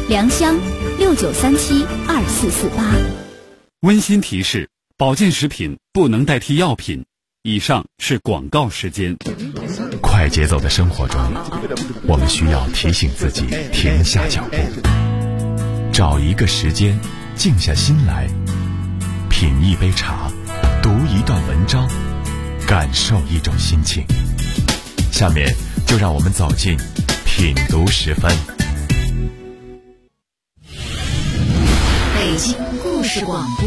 良乡69372448。 温馨提示：保健食品不能代替药品。以上是广告时间。 快节奏的生活中，我们需要提醒自己停下脚步，找一个时间，静下心来，品一杯茶，读一段文章，感受一种心情。下面就让我们走进品读10分。 北京故事广播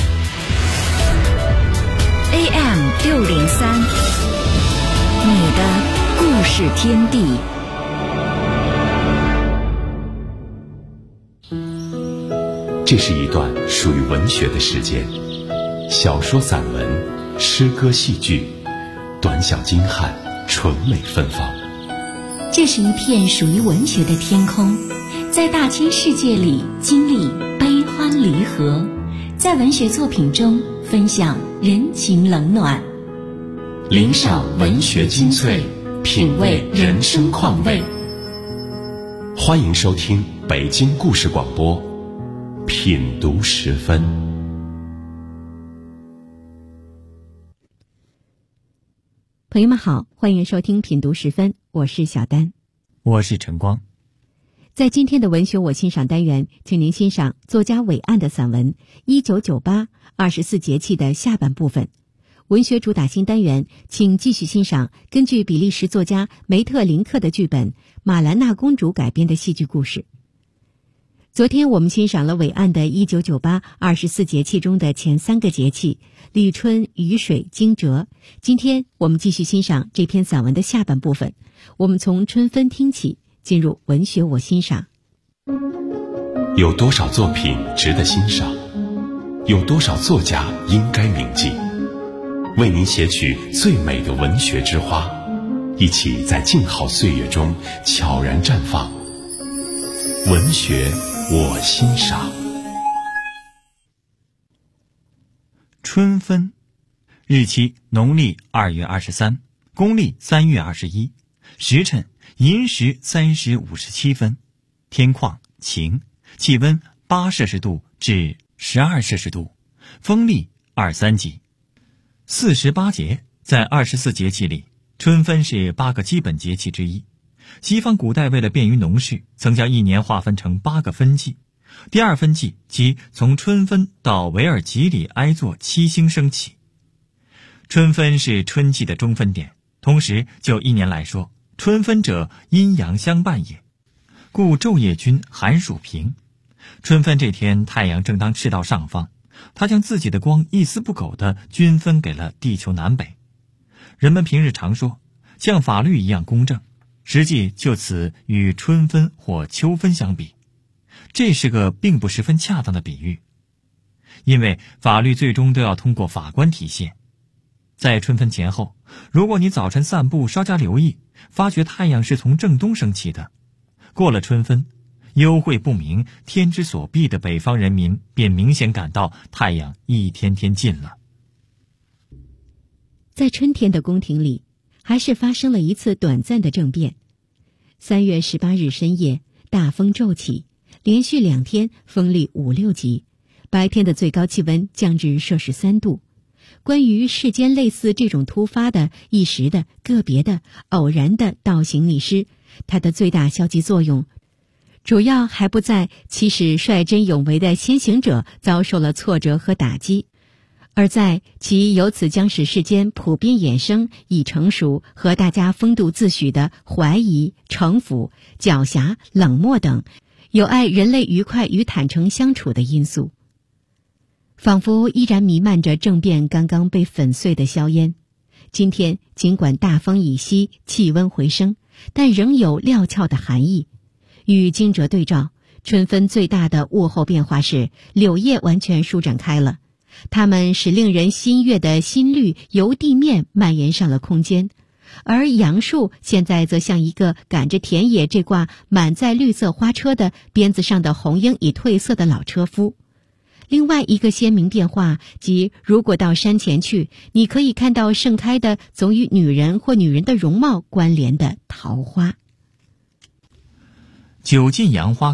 AM603，你的故事天地。 这是一段属于文学的时间，小说、散文、诗歌、戏剧，短小精悍，纯美芬芳。 这是一片属于文学的天空，在大千世界里经历悲欢离合，在文学作品中分享人情冷暖， 领赏文学精粹，品味人生况味。欢迎收听北京故事广播品读10分。 朋友们好，欢迎收听品读10分，我是小丹， 我是晨光。 在今天的文学我欣赏单元，请您欣赏作家韦岸的散文《1998 24节气》的下半部分。文学主打新单元，请继续欣赏根据比利时作家梅特林克的剧本《马兰娜公主》改编的戏剧故事。昨天我们欣赏了韦岸的1998 24节气中的前3个节气立春、雨水、惊蛰。今天我们继续欣赏这篇散文的下半部分，我们从春分听起，进入文学我欣赏。 有多少作品值得欣赏？有多少作家应该铭记？为您写取最美的文学之花，一起在静好岁月中悄然绽放。文学我欣赏。 春分，日期农历2月23，公历3月21，时辰寅时3时57分，天况晴，气温8摄氏度至12摄氏度，风力2-3级。48节，在24节气里，春分是8个基本节气之一。西方古代为了便于农事，曾将一年划分成8个分季。第二分季即从春分到维尔吉里埃座7星升起。春分是春季的中分点，同时就一年来说，春分者阴阳相伴也，故昼夜均寒暑平。春分这天，太阳正当赤道上方，它将自己的光一丝不苟地均分给了地球南北。人们平日常说像法律一样公正，实际就此与春分或秋分相比，这是个并不十分恰当的比喻，因为法律最终都要通过法官体现。在春分前后，如果你早晨散步稍加留意，发觉太阳是从正东升起的，过了春分，幽晦不明、天之所避的北方人民便明显感到太阳一天天近了。 在春天的宫廷里，还是发生了一次短暂的政变。3月18日深夜，大风骤起，连续2天风力5-6级，白天的最高气温降至摄氏3度。关于世间类似这种突发的、一时的、个别的、偶然的倒行逆施，它的最大消极作用主要还不在其使率真有为的先行者遭受了挫折和打击，而在其由此将使世间普遍衍生已成熟和大家风度自诩的怀疑、城府、狡黠、冷漠等有碍人类愉快与坦诚相处的因素。仿佛依然弥漫着政变刚刚被粉碎的硝烟。今天尽管大风已息，气温回升，但仍有料峭的寒意。与惊蛰对照，春分最大的物候变化是柳叶完全舒展开了，它们使令人心悦的新绿由地面蔓延上了空间，而杨树现在则像一个赶着田野这挂满载绿色花车的鞭子上的红缨已褪色的老车夫。另外一个鲜明变化即，如果到山前去，你可以看到盛开的总与女人或女人的容貌关联的桃花。 酒尽杨花开，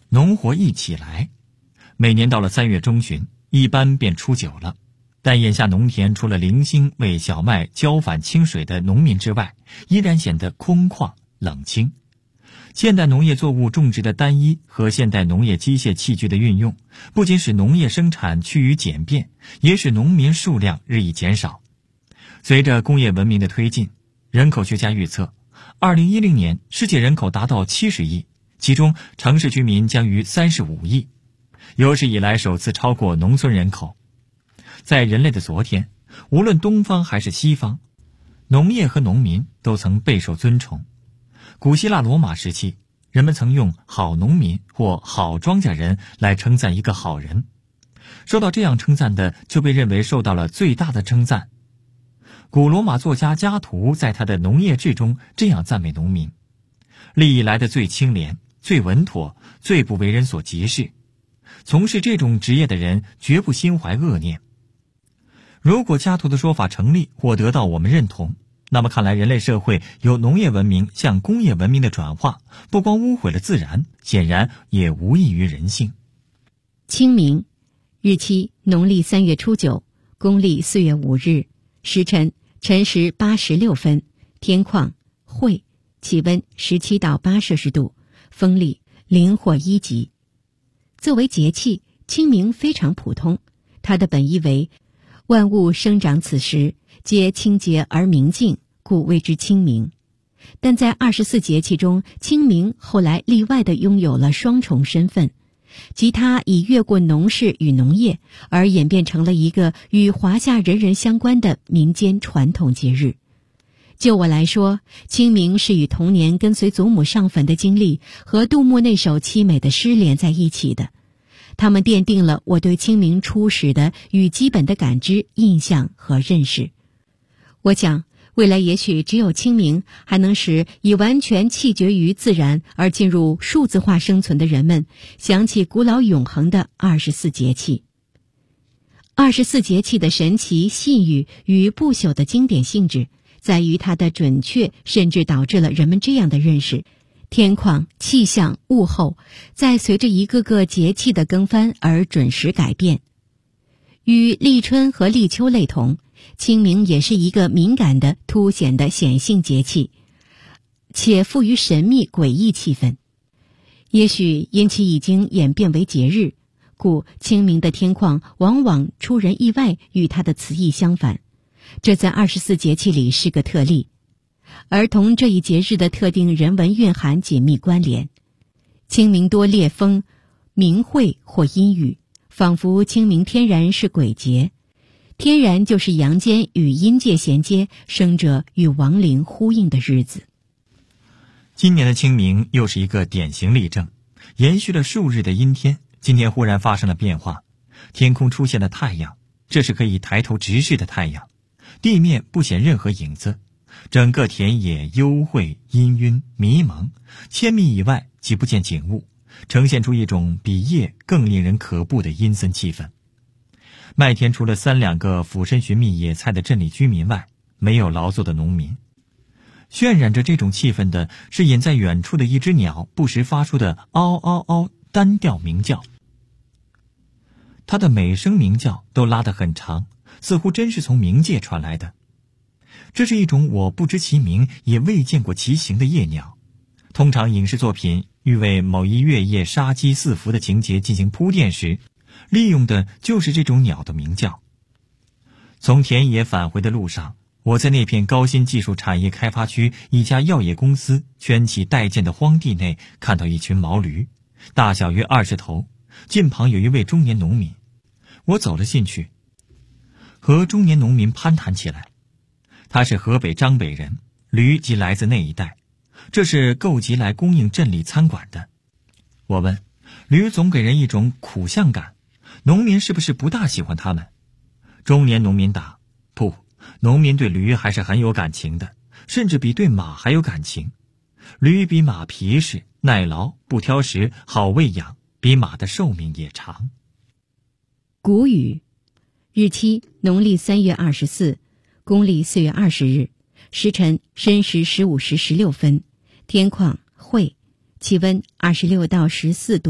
农活一起来。每年到了3月中旬，一般便初九了。但眼下农田除了零星为小麦浇反清水的农民之外，依然显得空旷冷清。现代农业作物种植的单一和现代农业机械器具的运用，不仅使农业生产趋于简便，也使农民数量日益减少。随着工业文明的推进，人口学家预测2010年世界人口达到70亿，其中城市居民将逾35亿，有史以来首次超过农村人口。在人类的昨天，无论东方还是西方，农业和农民都曾备受尊崇。古希腊罗马时期，人们曾用好农民或好庄稼人来称赞一个好人，受到这样称赞的就被认为受到了最大的称赞。古罗马作家加图在他的《农业志》中这样赞美农民：历以来的最清廉、最稳妥、最不为人所歧视。从事这种职业的人绝不心怀恶念。如果加图的说法成立或得到我们认同，那么看来人类社会由农业文明向工业文明的转化，不光污毁了自然，显然也无益于人性。 清明，日期农历3月初9，公历4月5日，时辰辰时8时6分，天况晦，气温17到8摄氏度，风力0或1级。作为节气，清明非常普通，它的本意为万物生长此时，皆清洁而明净，故谓之清明。但在24节气中，清明后来例外地拥有了双重身份，即它已越过农事与农业，而演变成了一个与华夏人人相关的民间传统节日。就我来说，清明是与童年跟随祖母上坟的经历和杜牧那首凄美的诗连在一起的。他们奠定了我对清明初始的与基本的感知、印象和认识。我想，未来也许只有清明还能使已完全弃绝于自然而进入数字化生存的人们想起古老永恒的24节气。24节气的神奇、细语与不朽的经典性质，在于它的准确，甚至导致了人们这样的认识：天况、气象、物候在随着一个个节气的更番而准时改变。与立春和立秋类同，清明也是一个敏感的、凸显的显性节气，且富于神秘诡异气氛。也许因其已经演变为节日，故清明的天况往往出人意外，与它的词义相反。这在24节气里是个特例，而同这一节日的特定人文蕴含紧密关联。清明多烈风、明晦或阴雨，仿佛清明天然是鬼节。天然就是阳间与阴界衔接，生者与亡灵呼应的日子。 今年的清明又是一个典型例证，延续了数日的阴天，今天忽然发生了变化，天空出现了太阳，这是可以抬头直视的太阳，地面不显任何影子，整个田野幽晦氤氲迷蒙，千米以外即不见景物，呈现出一种比夜更令人可怖的阴森气氛。麦田除了3-2个俯身寻觅野菜的镇里居民外，没有劳作的农民。渲染着这种气氛的是隐在远处的一只鸟不时发出的嗷嗷嗷单调鸣叫。它的每声鸣叫都拉得很长，似乎真是从冥界传来的。这是一种我不知其名也未见过其形的夜鸟。通常影视作品欲为某一月夜杀机四伏的情节进行铺垫时，利用的就是这种鸟的鸣叫。从田野返回的路上，我在那片高新技术产业开发区一家药业公司圈起待建的荒地内，看到一群毛驴，大小约20头，近旁有一位中年农民。我走了进去，和中年农民攀谈起来。他是河北张北人，驴即来自那一带，这是购集来供应镇里餐馆的。我问，驴总给人一种苦相感，农民是不是不大喜欢他们？中年农民答，不，农民对驴还是很有感情的，甚至比对马还有感情。驴比马皮实、耐劳、不挑食、好喂养，比马的寿命也长。 谷雨，日期农历3月24，公历4月20日，时辰申时15时16分，天况晦，气温26到14度，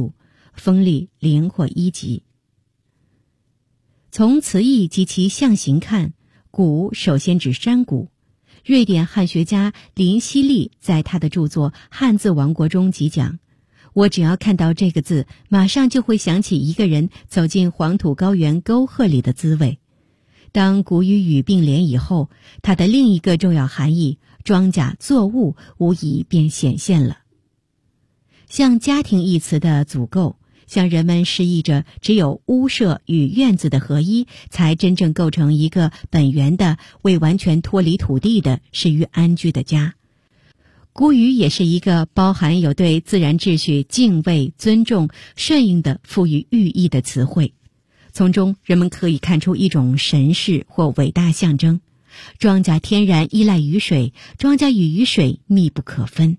锋利灵活一级。从词义及其象形看，谷首先指山谷。瑞典汉学家林希利在他的著作《汉字王国》中即讲，我只要看到这个字，马上就会想起一个人走进黄土高原沟壑里的滋味。当谷与雨并联以后，它的另一个重要含义，庄稼作物无疑便显现了。像家庭一词的组构，向人们示意着只有屋舍与院子的合一，才真正构成一个本源的、未完全脱离土地的、适于安居的家。谷雨也是一个包含有对自然秩序敬畏、尊重、顺应的赋予寓意的词汇，从中人们可以看出一种神事或伟大象征。庄稼天然依赖雨水，庄稼与雨水密不可分。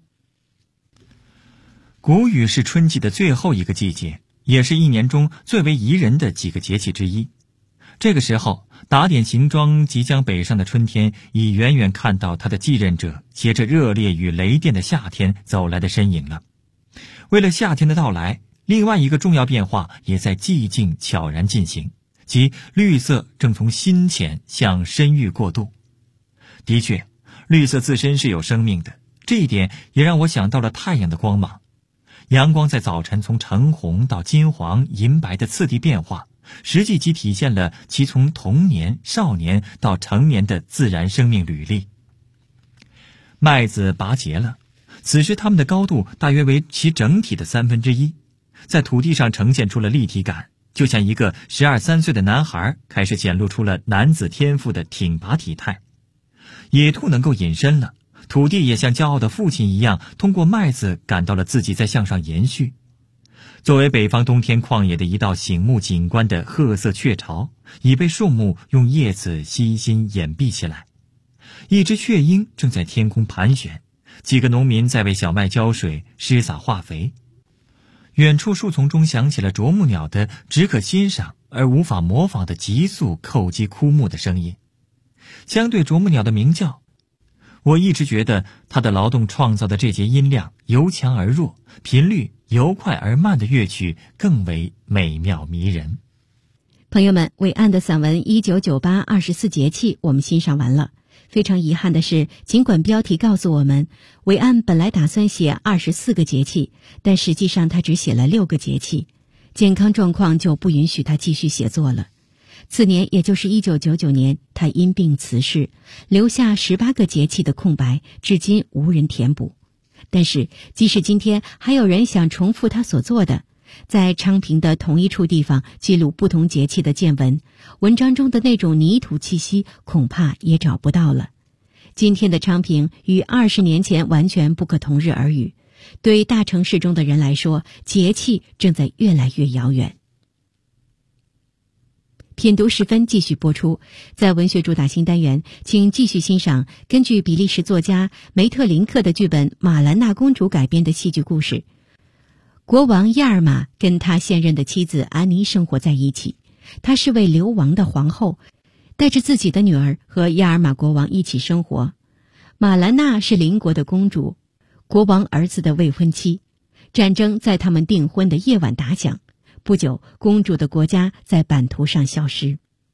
谷雨是春季的最后一个季节，也是一年中最为宜人的几个节气之一。这个时候，打点行装即将北上的春天，已远远看到他的继任者携着热烈与雷电的夏天走来的身影了。为了夏天的到来，另外一个重要变化也在寂静悄然进行，即绿色正从深浅向深郁过渡。的确，绿色自身是有生命的，这一点也让我想到了太阳的光芒。阳光在早晨从橙红到金黄、银白的次第变化，实际即体现了其从童年、少年到成年的自然生命履历。麦子拔节了，此时它们的高度大约为其整体的1/3，在土地上呈现出了立体感，就像一个12、13岁的男孩开始显露出了男子天赋的挺拔体态。野兔能够隐身了，土地也像骄傲的父亲一样，通过麦子感到了自己在向上延续。作为北方冬天旷野的一道醒目景观的褐色雀巢，已被树木用叶子悉心掩蔽起来。一只雀鹰正在天空盘旋，几个农民在为小麦浇水、施撒化肥。远处树丛中响起了啄木鸟的只可欣赏而无法模仿的急速叩击枯木的声音。相对啄木鸟的鸣叫，我一直觉得它的劳动创造的这节音量由强而弱、频率由快而慢的乐曲更为美妙迷人。 朋友们，伟岸的散文1998 24节气我们欣赏完了。非常遗憾的是，尽管标题告诉我们伟岸本来打算写24个节气，但实际上他只写了6个节气，健康状况就不允许他继续写作了。次年，也就是1999年，他因病辞世，留下18个节气的空白，至今无人填补。但是即使今天还有人想重复他所做的，在昌平的同一处地方记录不同节气的见闻，文章中的那种泥土气息恐怕也找不到了。今天的昌平与20年前完全不可同日而语，对大城市中的人来说，节气正在越来越遥远。品读时分继续播出，在文学主打新单元，请继续欣赏根据比利时作家梅特林克的剧本《马兰娜公主》改编的戏剧故事。国王亚尔玛跟他现任的妻子安妮生活在一起，她是位流亡的皇后，带着自己的女儿和亚尔玛国王一起生活。马兰娜是邻国的公主，国王儿子的未婚妻。战争在他们订婚的夜晚打响，不久，公主的国家在版图上消失。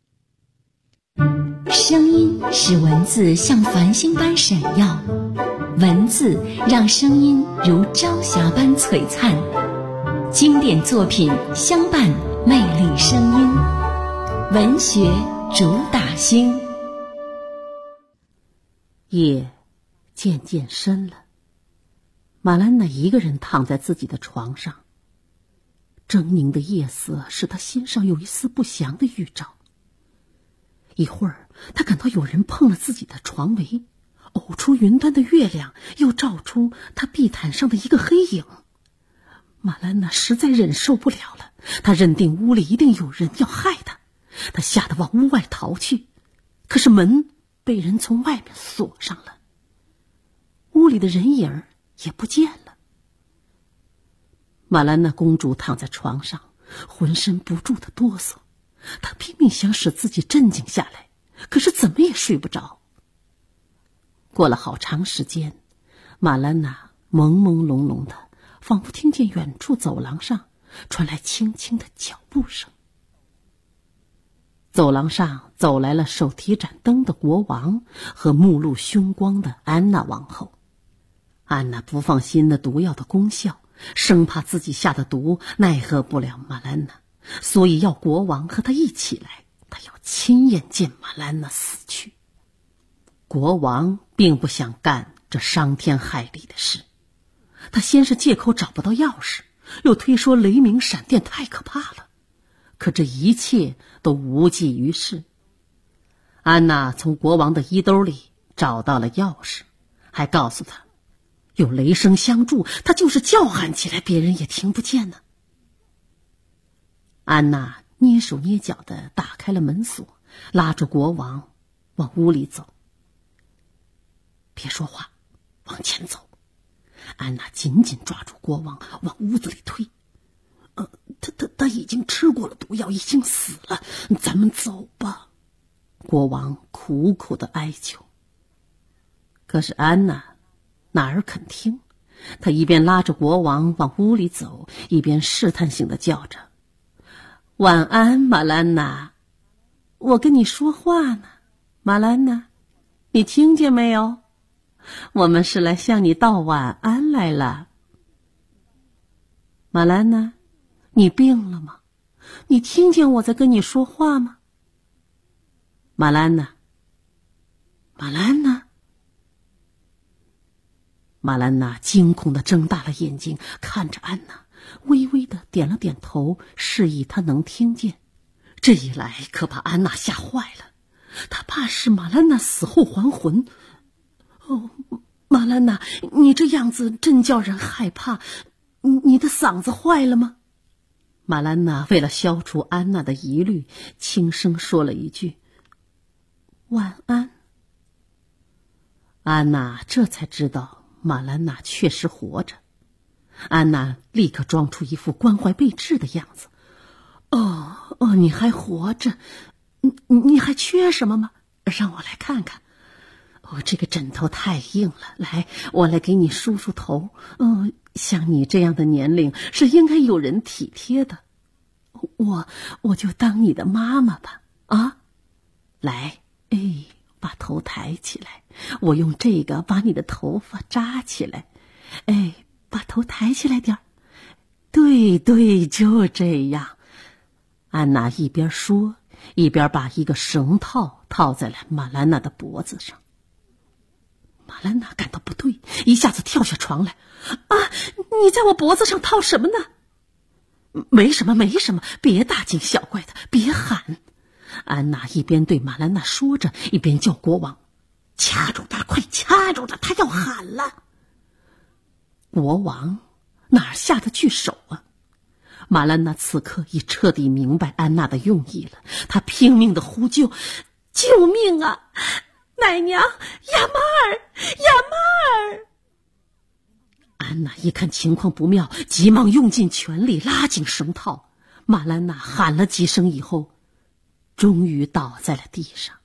声音使文字像繁星般闪耀，文字让声音如朝霞般璀璨。经典作品相伴魅力声音，文学主打星。 夜渐渐深了，马兰娜一个人躺在自己的床上。狰狞的夜色使他心上有一丝不祥的预兆。一会儿，他感到有人碰了自己的床围，呕出云端的月亮又照出他地毯上的一个黑影。马兰娜实在忍受不了了，她认定屋里一定有人要害她，她吓得往屋外逃去，可是门被人从外面锁上了，屋里的人影也不见了。马兰娜公主躺在床上，浑身不住的哆嗦，她拼命想使自己镇静下来，可是怎么也睡不着。过了好长时间，马兰娜朦朦胧胧的，仿佛听见远处走廊上传来轻轻的脚步声。走廊上走来了手提盏灯的国王和目露凶光的安娜王后。安娜不放心那毒药的功效，生怕自己下的毒奈何不了马兰娜，所以要国王和她一起来，她要亲眼见马兰娜死去。国王并不想干这伤天害理的事，他先是借口找不到钥匙，又推说雷鸣闪电太可怕了，可这一切都无济于事。安娜从国王的衣兜里找到了钥匙，还告诉他，有雷声相助，他就是叫喊起来，别人也听不见呢。安娜蹑手蹑脚地打开了门锁，拉着国王往屋里走。别说话，往前走。安娜紧紧抓住国王，往屋子里推。他已经吃过了毒药，已经死了，咱们走吧。国王苦苦的哀求。可是安娜哪儿肯听，她一边拉着国王往屋里走，一边试探性的叫着：晚安，马兰娜，我跟你说话呢，马兰娜，你听见没有？我们是来向你道晚安来了。马兰娜，你病了吗？你听见我在跟你说话吗？马兰娜，马兰娜。马兰娜惊恐地睁大了眼睛，看着安娜，微微地点了点头，示意她能听见。这一来可把安娜吓坏了，她怕是马兰娜死后还魂。哦，马兰娜，你这样子真叫人害怕，你的嗓子坏了吗？马兰娜为了消除安娜的疑虑，轻声说了一句：晚安。安娜这才知道马兰娜确实活着。安娜立刻装出一副关怀备至的样子。哦，你还活着？你还缺什么吗？让我来看看。这个枕头太硬了，来，我来给你梳梳头。像你这样的年龄是应该有人体贴的。我就当你的妈妈吧。啊，来，把头抬起来，我用这个把你的头发扎起来。把头抬起来点儿。对，就这样。安娜一边说，一边把一个绳套套在了马兰娜的脖子上。马兰娜感到不对，一下子跳下床来。你在我脖子上套什么呢？没什么，别大惊小怪的，别喊。安娜一边对马兰娜说着，一边叫国王：掐住他，快掐住他，他要喊了。国王哪下得去手啊？马兰娜此刻已彻底明白安娜的用意了，她拼命的呼救：救命啊！奶娘，亚妈儿！安娜一看情况不妙，急忙用尽全力拉紧绳套。马兰娜喊了几声以后，终于倒在了地上。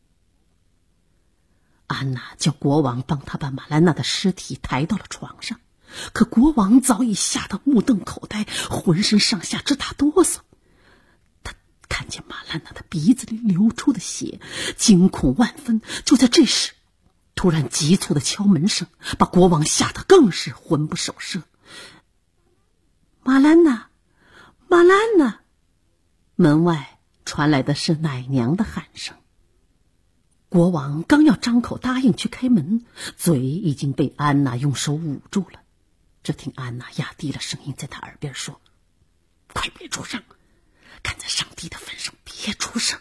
安娜叫国王帮她把马兰娜的尸体抬到了床上，可国王早已吓得目瞪口呆，浑身上下直打哆嗦。他看见马兰娜的鼻子里流出的血，惊恐万分。就在这时，突然急促的敲门声把国王吓得更是魂不守舍。马兰娜！门外传来的是奶娘的喊声。国王刚要张口答应去开门，嘴已经被安娜用手捂住了。只听安娜压低了声音在他耳边说：快别出声，看在上帝的份上，别出声。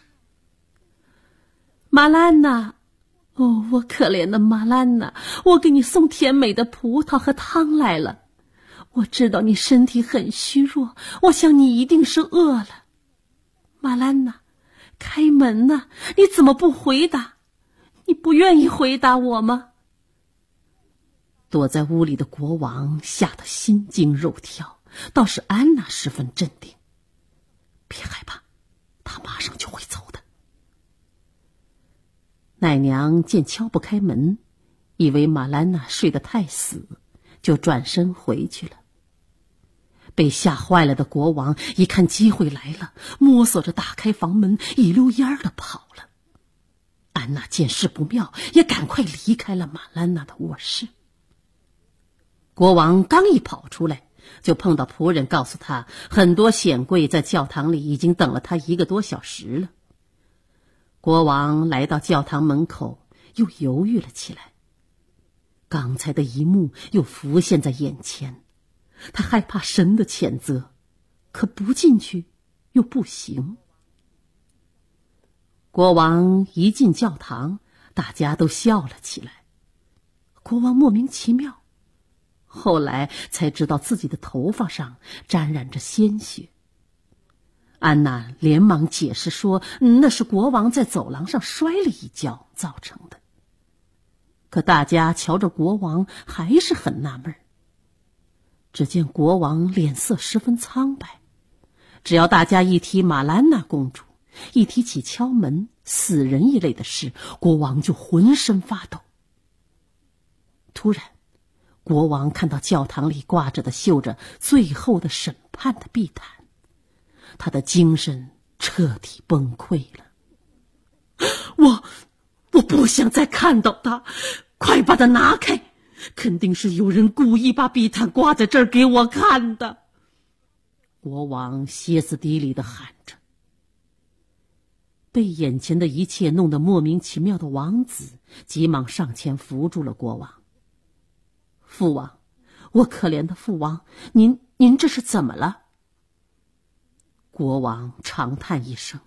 马兰娜，我可怜的马兰娜，我给你送甜美的葡萄和汤来了。我知道你身体很虚弱，我想你一定是饿了。马兰娜，开门呐！你怎么不回答？你不愿意回答我吗？躲在屋里的国王吓得心惊肉跳，倒是安娜十分镇定。别害怕，他马上就会走的。奶娘见敲不开门，以为马兰娜睡得太死，就转身回去了。 被吓坏了的国王一看机会来了，摸索着打开房门，一溜烟的跑了。安娜见势不妙，也赶快离开了玛兰娜的卧室。国王刚一跑出来，就碰到仆人告诉他，很多显贵在教堂里已经等了他1个多小时了。国王来到教堂门口，又犹豫了起来。刚才的一幕又浮现在眼前，他害怕神的谴责，可不进去又不行。国王一进教堂，大家都笑了起来。国王莫名其妙，后来才知道自己的头发上沾染着鲜血。安娜连忙解释说，那是国王在走廊上摔了一跤造成的。可大家瞧着国王还是很纳闷。只见国王脸色十分苍白，只要大家一提玛兰娜公主，一提起敲门、死人一类的事，国王就浑身发抖。突然，国王看到教堂里挂着的绣着最后的审判的地毯，他的精神彻底崩溃了。我不想再看到他，快把它拿开，肯定是有人故意把地毯挂在这儿给我看的。国王歇斯底里地喊着。被眼前的一切弄得莫名其妙的王子急忙上前扶住了国王。父王，我可怜的父王，您这是怎么了？国王长叹一声，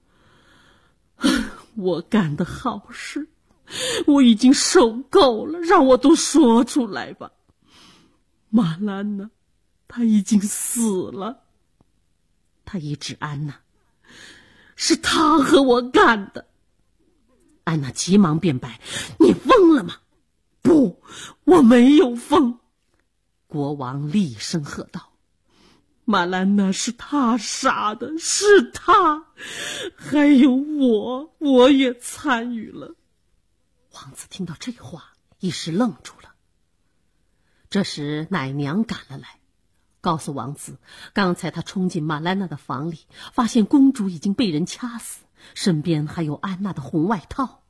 我干的好事我已经受够了，让我都说出来吧。玛兰娜她已经死了。他一指安娜，是他和我干的。安娜急忙辩白，你疯了吗？不，我没有疯。国王厉声喝道，玛兰娜是他杀的，是他，还有我也参与了。王子听到这话，一时愣住了。这时奶娘赶了来，告诉王子，刚才他冲进玛兰娜的房里，发现公主已经被人掐死，身边还有安娜的红外套。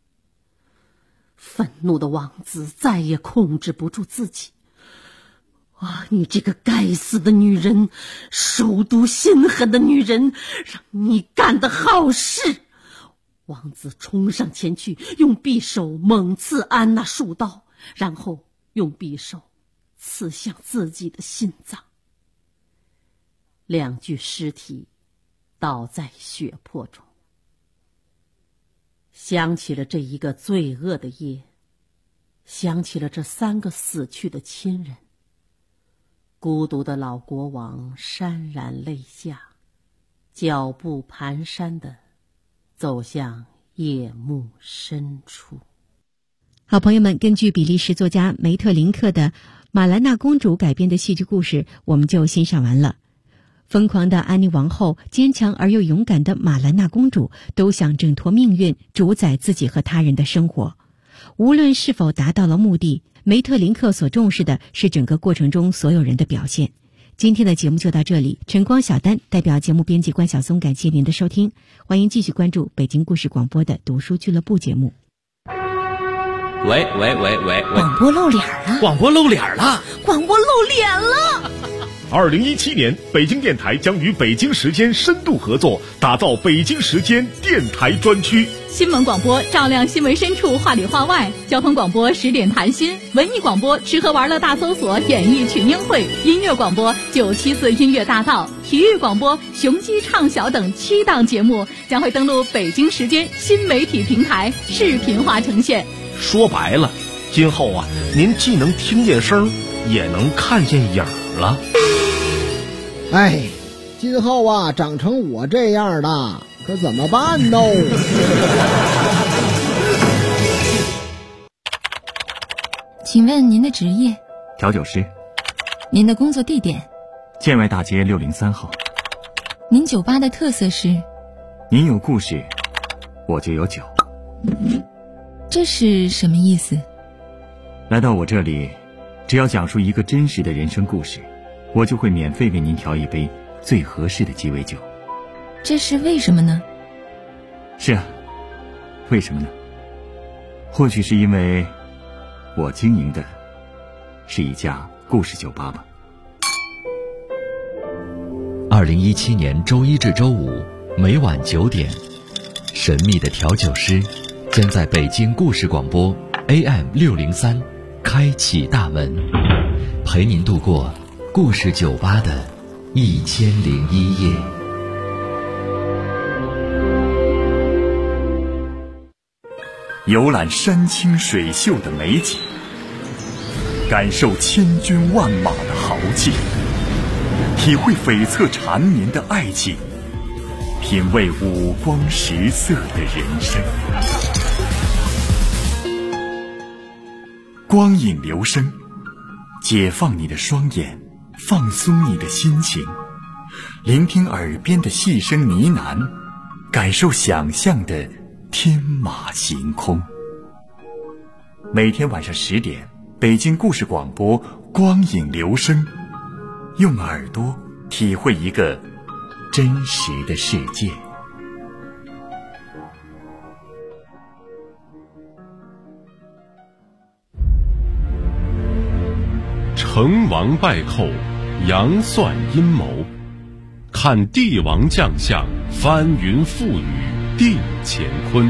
愤怒的王子再也控制不住自己，你这个该死的女人，手毒心狠的女人，让你干的好事！王子冲上前去，用匕首猛刺安娜数刀，然后用匕首刺向自己的心脏。2具尸体倒在血泊中。想起了这一个罪恶的夜，想起了这3个死去的亲人，孤独的老国王潸然泪下，脚步蹒跚地走向夜幕深处。 好朋友们，根据比利时作家梅特林克的《玛兰娜公主》改编的戏剧故事，我们就欣赏完了。疯狂的安妮王后，坚强而又勇敢的玛兰娜公主，都想挣脱命运，主宰自己和他人的生活。无论是否达到了目的，梅特林克所重视的是整个过程中所有人的表现。今天的节目就到这里，晨光小丹代表节目编辑关晓松，感谢您的收听，欢迎继续关注北京故事广播的读书俱乐部节目。 喂， 广播露脸了！ 广播露脸了！ 广播露脸了 ！2017年，北京电台将与北京时间深度合作，打造北京时间电台专区。 新闻广播照亮新闻深处，话里话外；交通广播10点谈心；文艺广播吃喝玩乐大搜索，演艺群英会；音乐广播974音乐大道；体育广播雄鸡唱晓等7档节目将会登录北京时间新媒体平台，视频化呈现。 说白了，今后您既能听见声，也能看见影了。 哎，今后长成我这样的，可怎么办呢？ 请问您的职业？ 调酒师。 您的工作地点？ 建外大街603号。 您酒吧的特色是？ 您有故事，我就有酒。 这是什么意思？ 来到我这里，只要讲述一个真实的人生故事， 我就会免费为您调一杯最合适的鸡尾酒。 这是为什么呢？ 是啊，为什么呢？或许是因为我经营的是一家故事酒吧吧。 2017年周一至周五每晚9点，神秘的调酒师将在北京故事广播 AM603开启大门，陪您度过故事酒吧的1001夜。 游览山清水秀的美景，感受千军万马的豪气，体会悱恻缠绵的爱情，品味五光十色的人生。光影流声，解放你的双眼，放松你的心情，聆听耳边的细声呢喃，感受想象的天马行空。每天晚上10点，北京故事广播光影流声，用耳朵体会一个真实的世界。 成王败寇，杨算阴谋，看帝王将相，翻云覆雨定乾坤。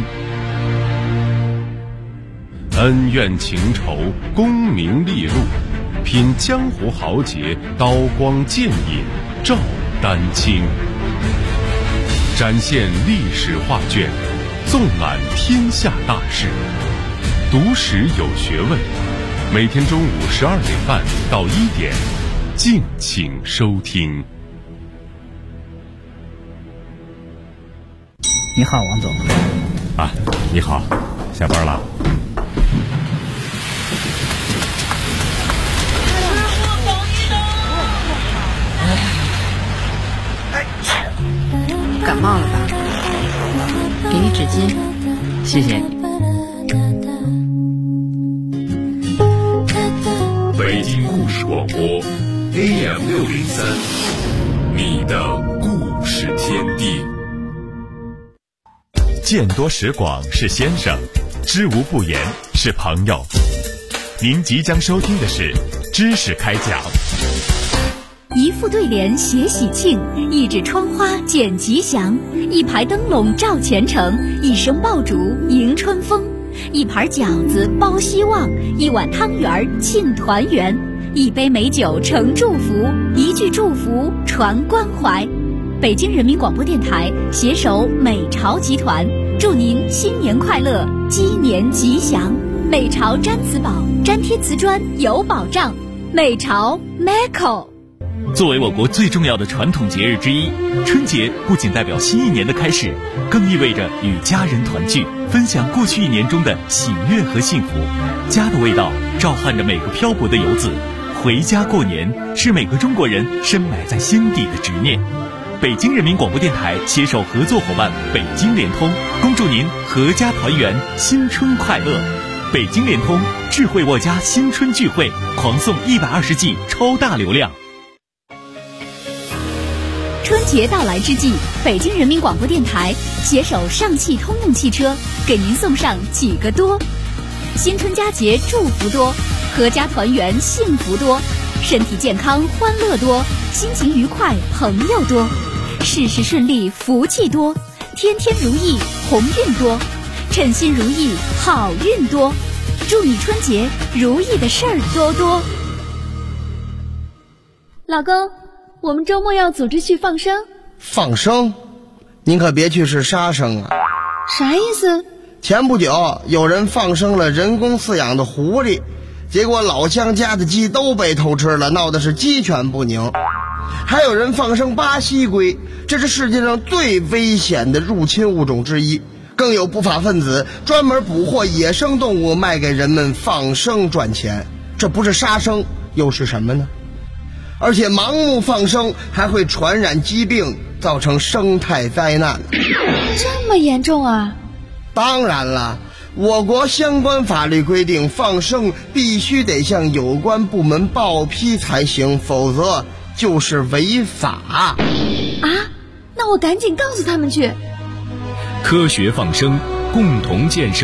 恩怨情仇，功名利禄，品江湖豪杰，刀光剑影照丹青。展现历史画卷，纵览天下大事，读史有学问。每天中午12点半到1点，敬请收听。 你好，王总。 啊，你好，下班了。 感冒了吧？给你纸巾。 谢谢你。 北京故事广播 AM603，你的故事天地。见多识广是先生，知无不言是朋友。您即将收听的是知识开讲。 一副对联写喜庆，一纸窗花剪吉祥，一排灯笼照前程，一声爆竹迎春风，一盘饺子包希望，一碗汤圆庆团圆，一杯美酒呈祝福，一句祝福传关怀。北京人民广播电台携手美巢集团，祝您新年快乐，鸡年吉祥。美巢粘瓷宝，粘贴瓷砖有保障。美巢 Meco。 作为我国最重要的传统节日之一，春节不仅代表新一年的开始，更意味着与家人团聚，分享过去一年中的喜悦和幸福。家的味道召唤着每个漂泊的游子，回家过年是每个中国人深埋在心底的执念。北京人民广播电台携手合作伙伴北京联通，恭祝您阖家团圆，新春快乐。北京联通智慧沃家新春聚会，狂送120G 超大流量。 春节到来之际，北京人民广播电台携手上汽通用汽车，给您送上几个多：新春佳节祝福多，阖家团圆幸福多，身体健康欢乐多，心情愉快朋友多，事事顺利福气多，天天如意鸿运多，称心如意好运多，祝你春节如意的事儿多多。 老公，我们周末要组织去放生。 放生？您可别去是杀生啊！ 啥意思？ 前不久有人放生了人工饲养的狐狸，结果老乡家的鸡都被偷吃了，闹的是鸡犬不宁。还有人放生巴西龟，这是世界上最危险的入侵物种之一。更有不法分子专门捕获野生动物卖给人们放生赚钱，这不是杀生又是什么呢？而且盲目放生还会传染疾病，造成生态灾难。 这么严重啊？ 当然了，我国相关法律规定，放生必须得向有关部门报批才行，否则就是违法。 啊，那我赶紧告诉他们去。 科学放生，共同建设